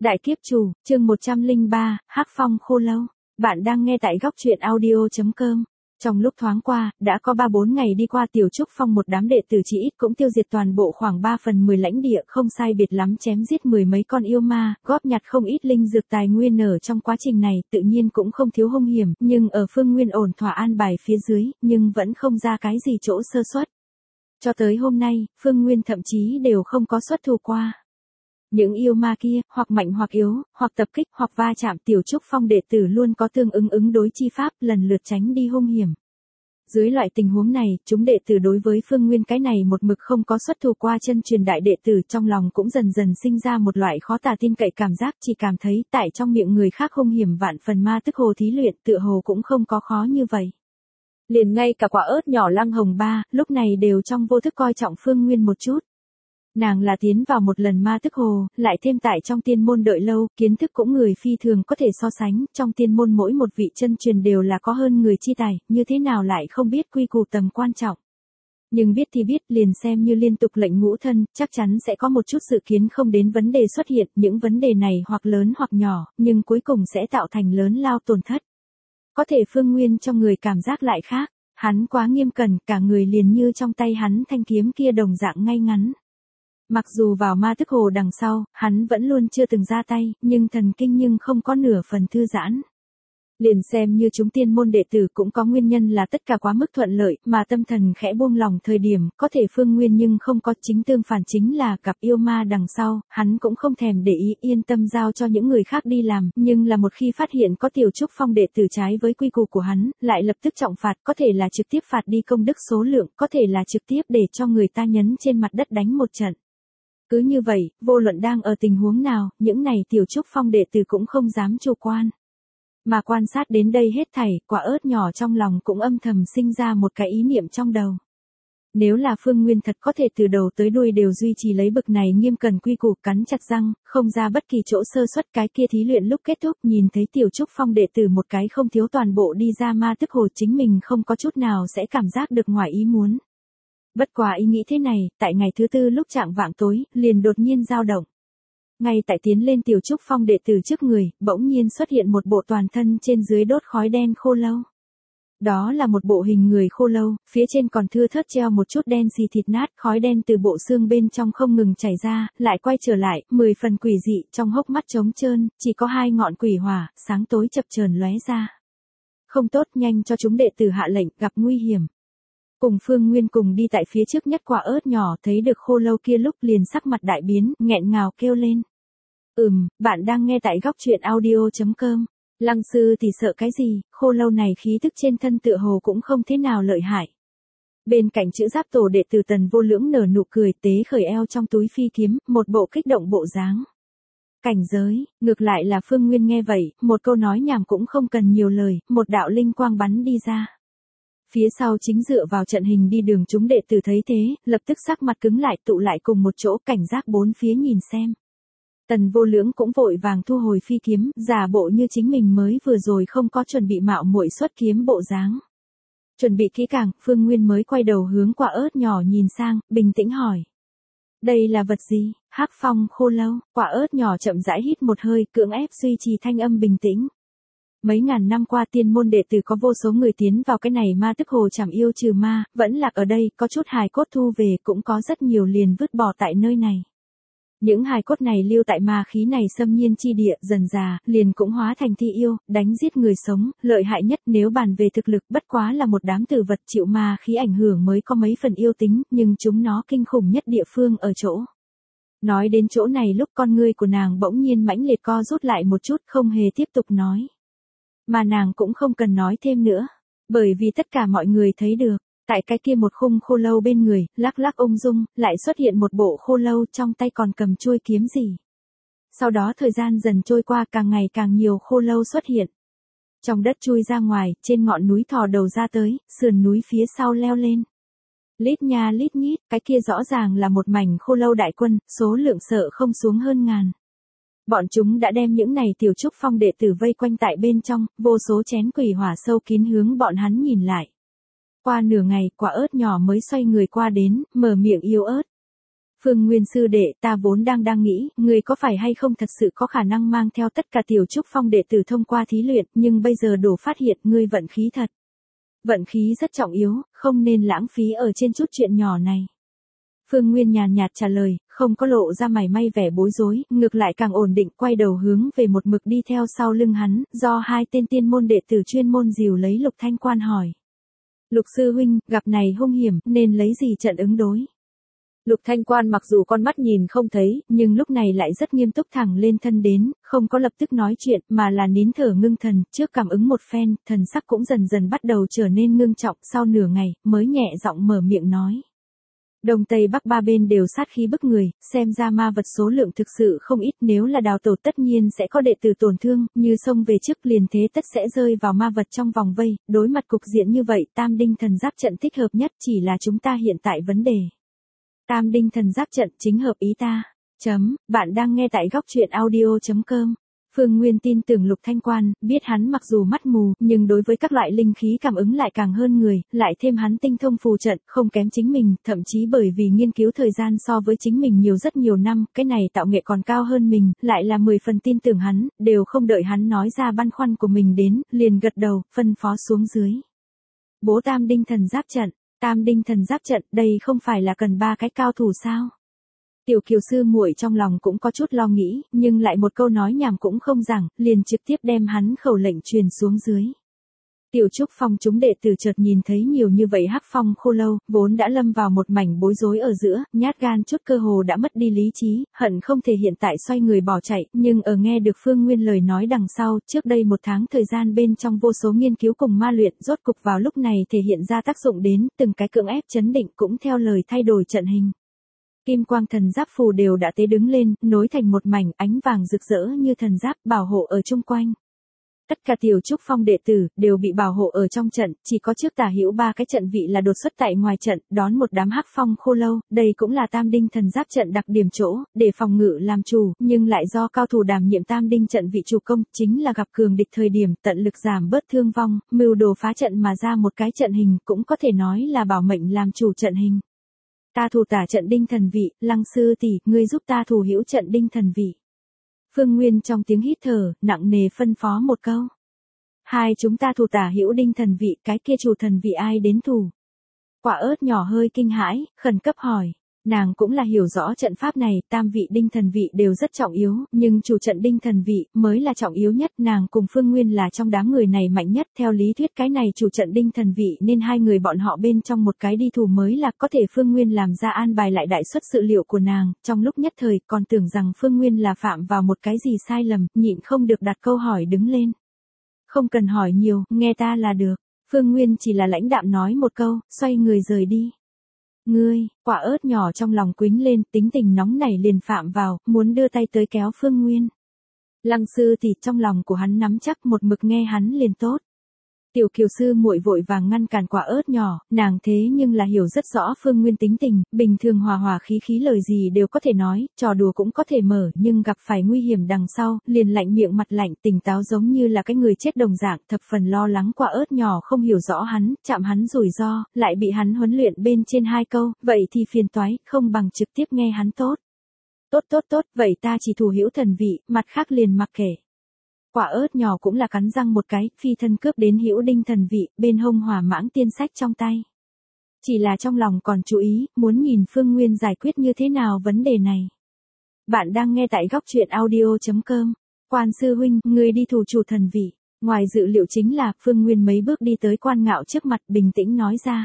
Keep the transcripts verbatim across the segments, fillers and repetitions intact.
Đại kiếp chủ, chương một trăm lẻ ba, Hắc Phong Khô Lâu. Bạn đang nghe tại góc truyện audio chấm com. Trong lúc thoáng qua, đã có ba bốn ngày đi qua, Tiểu Trúc Phong một đám đệ tử chỉ ít cũng tiêu diệt toàn bộ khoảng ba phần mười lãnh địa, không sai biệt lắm chém giết mười mấy con yêu ma, góp nhặt không ít linh dược tài nguyên ở trong quá trình này, tự nhiên cũng không thiếu hung hiểm, nhưng ở Phương Nguyên ổn thỏa an bài phía dưới, nhưng vẫn không ra cái gì chỗ sơ suất. Cho tới hôm nay, Phương Nguyên thậm chí đều không có xuất thủ qua. Những yêu ma kia, hoặc mạnh hoặc yếu, hoặc tập kích, hoặc va chạm, Tiểu Trúc Phong đệ tử luôn có tương ứng ứng đối chi pháp, lần lượt tránh đi hung hiểm. Dưới loại tình huống này, chúng đệ tử đối với Phương Nguyên cái này một mực không có xuất thủ qua chân truyền đại đệ tử, trong lòng cũng dần dần sinh ra một loại khó tả tin cậy cảm giác, chỉ cảm thấy tại trong miệng người khác hung hiểm vạn phần ma tức hồ thí luyện, tựa hồ cũng không có khó như vậy. Liền ngay cả quả ớt nhỏ Lăng Hồng Ba, lúc này đều trong vô thức coi trọng Phương Nguyên một chút. Nàng là tiến vào một lần ma tức hồ, lại thêm tại trong tiên môn đợi lâu, kiến thức cũng người phi thường có thể so sánh, trong tiên môn mỗi một vị chân truyền đều là có hơn người chi tài, như thế nào lại không biết quy củ tầm quan trọng. Nhưng biết thì biết, liền xem như liên tục lệnh ngũ thân, chắc chắn sẽ có một chút dự kiến không đến vấn đề xuất hiện, những vấn đề này hoặc lớn hoặc nhỏ, nhưng cuối cùng sẽ tạo thành lớn lao tổn thất. Có thể Phương Nguyên trong người cảm giác lại khác, hắn quá nghiêm cẩn, cả người liền như trong tay hắn thanh kiếm kia đồng dạng ngay ngắn. Mặc dù vào ma tức hồ đằng sau, hắn vẫn luôn chưa từng ra tay, nhưng thần kinh nhưng không có nửa phần thư giãn. Liền xem như chúng tiên môn đệ tử cũng có nguyên nhân là tất cả quá mức thuận lợi, mà tâm thần khẽ buông lòng thời điểm, có thể Phương Nguyên nhưng không có, chính tương phản chính là gặp yêu ma đằng sau, hắn cũng không thèm để ý, yên tâm giao cho những người khác đi làm, nhưng là một khi phát hiện có Tiểu Trúc Phong đệ tử trái với quy củ của hắn, lại lập tức trọng phạt, có thể là trực tiếp phạt đi công đức số lượng, có thể là trực tiếp để cho người ta nhấn trên mặt đất đánh một trận. Cứ như vậy, vô luận đang ở tình huống nào, những này Tiểu Trúc Phong đệ tử cũng không dám chủ quan. Mà quan sát đến đây hết thảy, quả ớt nhỏ trong lòng cũng âm thầm sinh ra một cái ý niệm trong đầu. Nếu là Phương Nguyên thật có thể từ đầu tới đuôi đều duy trì lấy bực này nghiêm cẩn quy củ, cắn chặt răng, không ra bất kỳ chỗ sơ suất, cái kia thí luyện lúc kết thúc nhìn thấy Tiểu Trúc Phong đệ tử một cái không thiếu toàn bộ đi ra ma tức hồ, chính mình không có chút nào sẽ cảm giác được ngoài ý muốn. Bất quá ý nghĩ thế này, tại ngày thứ tư lúc chạng vạng tối, liền đột nhiên dao động. Ngay tại tiến lên Tiểu Trúc Phong đệ tử trước người, bỗng nhiên xuất hiện một bộ toàn thân trên dưới đốt khói đen khô lâu. Đó là một bộ hình người khô lâu, phía trên còn thưa thớt treo một chút đen xì thịt nát, khói đen từ bộ xương bên trong không ngừng chảy ra, lại quay trở lại, mười phần quỷ dị, trong hốc mắt trống trơn, chỉ có hai ngọn quỷ hỏa, sáng tối chập chờn lóe ra. Không tốt, nhanh cho chúng đệ tử hạ lệnh, gặp nguy hiểm. Cùng Phương Nguyên cùng đi tại phía trước nhất, quả ớt nhỏ thấy được khô lâu kia lúc liền sắc mặt đại biến, nghẹn ngào kêu lên. Ừm, bạn đang nghe tại góc truyện audio chấm com. Lăng sư thì sợ cái gì, khô lâu này khí tức trên thân tựa hồ cũng không thế nào lợi hại. Bên cạnh chữ giáp tổ đệ tử Tần Vô Lưỡng nở nụ cười, tế khởi eo trong túi phi kiếm, một bộ kích động bộ dáng. Cảnh giới, ngược lại là Phương Nguyên nghe vậy, một câu nói nhảm cũng không cần nhiều lời, một đạo linh quang bắn đi ra. Phía sau chính dựa vào trận hình đi đường chúng đệ tử thấy thế, lập tức sắc mặt cứng lại, tụ lại cùng một chỗ, cảnh giác bốn phía nhìn xem. Tần Vô Lưỡng cũng vội vàng thu hồi phi kiếm, giả bộ như chính mình mới vừa rồi không có chuẩn bị mạo muội xuất kiếm bộ dáng. Chuẩn bị kỹ càng, Phương Nguyên mới quay đầu hướng quả ớt nhỏ nhìn sang, bình tĩnh hỏi. Đây là vật gì? Hắc Phong Khô Lâu. Quả ớt nhỏ chậm rãi hít một hơi, cưỡng ép duy trì thanh âm bình tĩnh. Mấy ngàn năm qua tiên môn đệ tử có vô số người tiến vào cái này ma tức hồ chảm yêu trừ ma, vẫn lạc ở đây, có chút hài cốt thu về, cũng có rất nhiều liền vứt bỏ tại nơi này. Những hài cốt này lưu tại ma khí này xâm nhiên chi địa, dần già, liền cũng hóa thành thi yêu, đánh giết người sống, lợi hại nhất nếu bàn về thực lực bất quá là một đám tử vật chịu ma khí ảnh hưởng mới có mấy phần yêu tính, nhưng chúng nó kinh khủng nhất địa phương ở chỗ. Nói đến chỗ này lúc con ngươi của nàng bỗng nhiên mãnh liệt co rút lại một chút, không hề tiếp tục nói. Mà nàng cũng không cần nói thêm nữa, bởi vì tất cả mọi người thấy được, tại cái kia một khung khô lâu bên người, lắc lắc ung dung, lại xuất hiện một bộ khô lâu trong tay còn cầm chuôi kiếm gì. Sau đó thời gian dần trôi qua, càng ngày càng nhiều khô lâu xuất hiện. Trong đất chui ra ngoài, trên ngọn núi thò đầu ra tới, sườn núi phía sau leo lên. Lít nha lít nhít, cái kia rõ ràng là một mảnh khô lâu đại quân, số lượng sợ không xuống hơn ngàn. Bọn chúng đã đem những này Tiểu Trúc Phong đệ tử vây quanh tại bên trong, vô số chén quỷ hỏa sâu kín hướng bọn hắn nhìn lại. Qua nửa ngày, quả ớt nhỏ mới xoay người qua đến, mở miệng yếu ớt. Phương Nguyên sư đệ, ta vốn đang đang nghĩ, người có phải hay không thật sự có khả năng mang theo tất cả Tiểu Trúc Phong đệ tử thông qua thí luyện, nhưng bây giờ đổ phát hiện ngươi vận khí thật. Vận khí rất trọng yếu, không nên lãng phí ở trên chút chuyện nhỏ này. Phương Nguyên nhàn nhạt trả lời, không có lộ ra mảy may vẻ bối rối, ngược lại càng ổn định quay đầu hướng về một mực đi theo sau lưng hắn, do hai tên tiên môn đệ tử chuyên môn dìu lấy Lục Thanh Quan hỏi. Lục sư huynh, gặp này hung hiểm, nên lấy gì trận ứng đối? Lục Thanh Quan mặc dù con mắt nhìn không thấy, nhưng lúc này lại rất nghiêm túc thẳng lên thân đến, không có lập tức nói chuyện, mà là nín thở ngưng thần, trước cảm ứng một phen, thần sắc cũng dần dần bắt đầu trở nên ngưng trọng, sau nửa ngày, mới nhẹ giọng mở miệng nói. Đông Tây Bắc ba bên đều sát khí bức người, xem ra ma vật số lượng thực sự không ít, nếu là đào tẩu tất nhiên sẽ có đệ tử tổn thương, như xông về trước liền thế tất sẽ rơi vào ma vật trong vòng vây, đối mặt cục diện như vậy, Tam Đinh Thần Giáp trận thích hợp nhất, chỉ là chúng ta hiện tại vấn đề. Tam Đinh Thần Giáp trận chính hợp ý ta. Chấm, bạn đang nghe tại góc truyện audio chấm com. Phương Nguyên tin tưởng Lục Thanh Quan, biết hắn mặc dù mắt mù, nhưng đối với các loại linh khí cảm ứng lại càng hơn người, lại thêm hắn tinh thông phù trận, không kém chính mình, thậm chí bởi vì nghiên cứu thời gian so với chính mình nhiều rất nhiều năm, cái này tạo nghệ còn cao hơn mình, lại là mười phần tin tưởng hắn, đều không đợi hắn nói ra băn khoăn của mình đến, liền gật đầu, phân phó xuống dưới. Bố Tam Đinh Thần Giáp trận, Tam Đinh Thần Giáp trận, đây không phải là cần ba cái cao thủ sao? Tiểu Kiều sư muội trong lòng cũng có chút lo nghĩ, nhưng lại một câu nói nhảm cũng không rằng, liền trực tiếp đem hắn khẩu lệnh truyền xuống dưới. Tiểu Trúc Phong chúng đệ tử chợt nhìn thấy nhiều như vậy hắc phong khô lâu, vốn đã lâm vào một mảnh bối rối ở giữa, nhát gan chút cơ hồ đã mất đi lý trí, hận không thể hiện tại xoay người bỏ chạy, nhưng ở nghe được Phương Nguyên lời nói đằng sau, trước đây một tháng thời gian bên trong vô số nghiên cứu cùng ma luyện, rốt cục vào lúc này thể hiện ra tác dụng đến, từng cái cưỡng ép chấn định cũng theo lời thay đổi trận hình. Kim quang thần giáp phù đều đã tế đứng lên, nối thành một mảnh ánh vàng rực rỡ như thần giáp bảo hộ ở chung quanh. Tất cả Tiểu Trúc Phong đệ tử đều bị bảo hộ ở trong trận, chỉ có trước tả hữu ba cái trận vị là đột xuất tại ngoài trận, đón một đám hắc phong khô lâu, đây cũng là Tam Đinh Thần Giáp trận đặc điểm chỗ, để phòng ngự làm chủ, nhưng lại do cao thủ đảm nhiệm Tam Đinh trận vị chủ công, chính là gặp cường địch thời điểm tận lực giảm bớt thương vong, mưu đồ phá trận mà ra một cái trận hình, cũng có thể nói là bảo mệnh làm chủ trận hình. Ta thủ tả trận Đinh Thần vị, Lăng sư tỷ, ngươi giúp ta thủ hữu trận Đinh Thần vị. Phương Nguyên trong tiếng hít thở, nặng nề phân phó một câu. Hai chúng ta thủ tả hữu Đinh Thần vị, cái kia chủ thần vị ai đến thủ? Quả ớt nhỏ hơi kinh hãi, khẩn cấp hỏi. Nàng cũng là hiểu rõ trận pháp này, tam vị Đinh Thần vị đều rất trọng yếu, nhưng chủ trận Đinh Thần vị mới là trọng yếu nhất, nàng cùng Phương Nguyên là trong đám người này mạnh nhất, theo lý thuyết cái này chủ trận Đinh Thần vị nên hai người bọn họ bên trong một cái đi thủ mới là có thể Phương Nguyên làm ra an bài lại đại suất sự liệu của nàng, trong lúc nhất thời còn tưởng rằng Phương Nguyên là phạm vào một cái gì sai lầm, nhịn không được đặt câu hỏi đứng lên. Không cần hỏi nhiều, nghe ta là được. Phương Nguyên chỉ là lãnh đạm nói một câu, xoay người rời đi. Ngươi, quả ớt nhỏ trong lòng quýnh lên, tính tình nóng nảy liền phạm vào, muốn đưa tay tới kéo Phương Nguyên. Lăng sư thì trong lòng của hắn nắm chắc một mực nghe hắn liền tốt. Tiểu Kiều sư muội vội vàng ngăn cản quả ớt nhỏ, nàng thế nhưng là hiểu rất rõ Phương Nguyên tính tình, bình thường hòa hòa khí khí lời gì đều có thể nói, trò đùa cũng có thể mở, nhưng gặp phải nguy hiểm đằng sau, liền lạnh miệng mặt lạnh, tỉnh táo giống như là cái người chết đồng dạng, thập phần lo lắng quả ớt nhỏ không hiểu rõ hắn, chạm hắn rủi ro, lại bị hắn huấn luyện bên trên hai câu, vậy thì phiền toái, không bằng trực tiếp nghe hắn tốt. Tốt tốt tốt, vậy ta chỉ thủ hữu thần vị, mặt khác liền mặc kệ. Quả ớt nhỏ cũng là cắn răng một cái, phi thân cướp đến hữu Đinh Thần vị, bên hông hỏa mãng tiên sách trong tay. Chỉ là trong lòng còn chú ý, muốn nhìn Phương Nguyên giải quyết như thế nào vấn đề này. Bạn đang nghe tại góc truyện audio chấm com. Quan sư huynh, người đi thủ chủ thần vị. Ngoài dự liệu chính là, Phương Nguyên mấy bước đi tới Quan Ngạo trước mặt, bình tĩnh nói ra.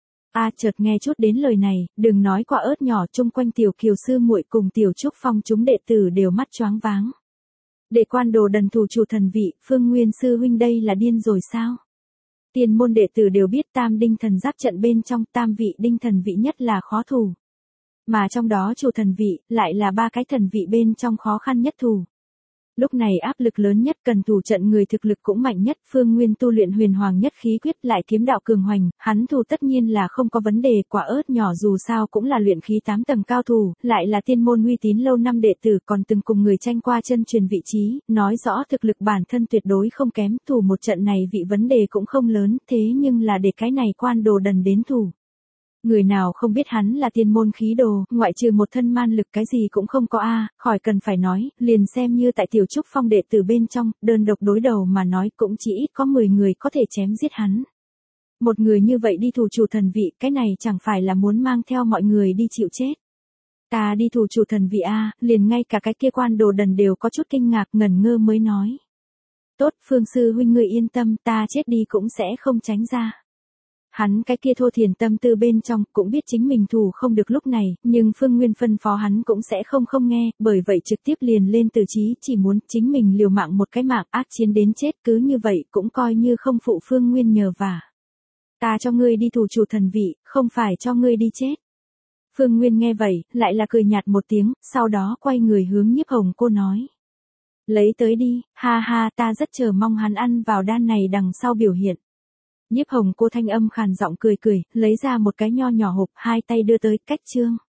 A à, chợt nghe chút đến lời này, đừng nói quả ớt nhỏ, chung quanh Tiểu Kiều sư muội cùng Tiểu Trúc Phong chúng đệ tử đều mắt choáng váng. Để Quan Đồ Đần thủ chủ thần vị, Phương Nguyên sư huynh đây là điên rồi sao? Tiền môn đệ tử đều biết Tam Đinh Thần Giáp trận bên trong, tam vị Đinh Thần vị nhất là khó thủ. Mà trong đó chủ thần vị, lại là ba cái thần vị bên trong khó khăn nhất thủ. Lúc này áp lực lớn nhất cần thủ trận người thực lực cũng mạnh nhất, Phương Nguyên tu luyện huyền hoàng nhất khí quyết lại kiếm đạo cường hoành, hắn thủ tất nhiên là không có vấn đề, quả ớt nhỏ dù sao cũng là luyện khí tám tầng cao thủ, lại là tiên môn uy tín lâu năm đệ tử còn từng cùng người tranh qua chân truyền vị trí, nói rõ thực lực bản thân tuyệt đối không kém, thủ một trận này vị vấn đề cũng không lớn, thế nhưng là để cái này Quan Đồ Đần đến thủ. Người nào không biết hắn là tiên môn khí đồ, ngoại trừ một thân man lực cái gì cũng không có a, khỏi cần phải nói, liền xem như tại Tiểu Trúc Phong đệ tử bên trong, đơn độc đối đầu mà nói cũng chỉ ít có mười người có thể chém giết hắn. Một người như vậy đi thủ chủ thần vị, cái này chẳng phải là muốn mang theo mọi người đi chịu chết. Ta đi thủ chủ thần vị a, liền ngay cả cái kia quan đồ đần đều có chút kinh ngạc ngẩn ngơ mới nói. Tốt, Phương sư huynh ngươi yên tâm, ta chết đi cũng sẽ không tránh ra. Hắn cái kia thô thiển tâm tư bên trong cũng biết chính mình thủ không được lúc này, nhưng Phương Nguyên phân phó hắn cũng sẽ không không nghe, bởi vậy trực tiếp liền lên từ chí chỉ muốn chính mình liều mạng một cái mạng ác chiến đến chết, cứ như vậy cũng coi như không phụ Phương Nguyên nhờ vả. Ta cho ngươi đi thủ chủ thần vị, không phải cho ngươi đi chết. Phương Nguyên nghe vậy, lại là cười nhạt một tiếng, sau đó quay người hướng Nhiếp Hồng Cô nói. Lấy tới đi, ha ha, ta rất chờ mong hắn ăn vào đan này đằng sau biểu hiện. Nhiếp Hồng Cô thanh âm khàn giọng cười cười, lấy ra một cái nho nhỏ hộp, hai tay đưa tới, cách trương.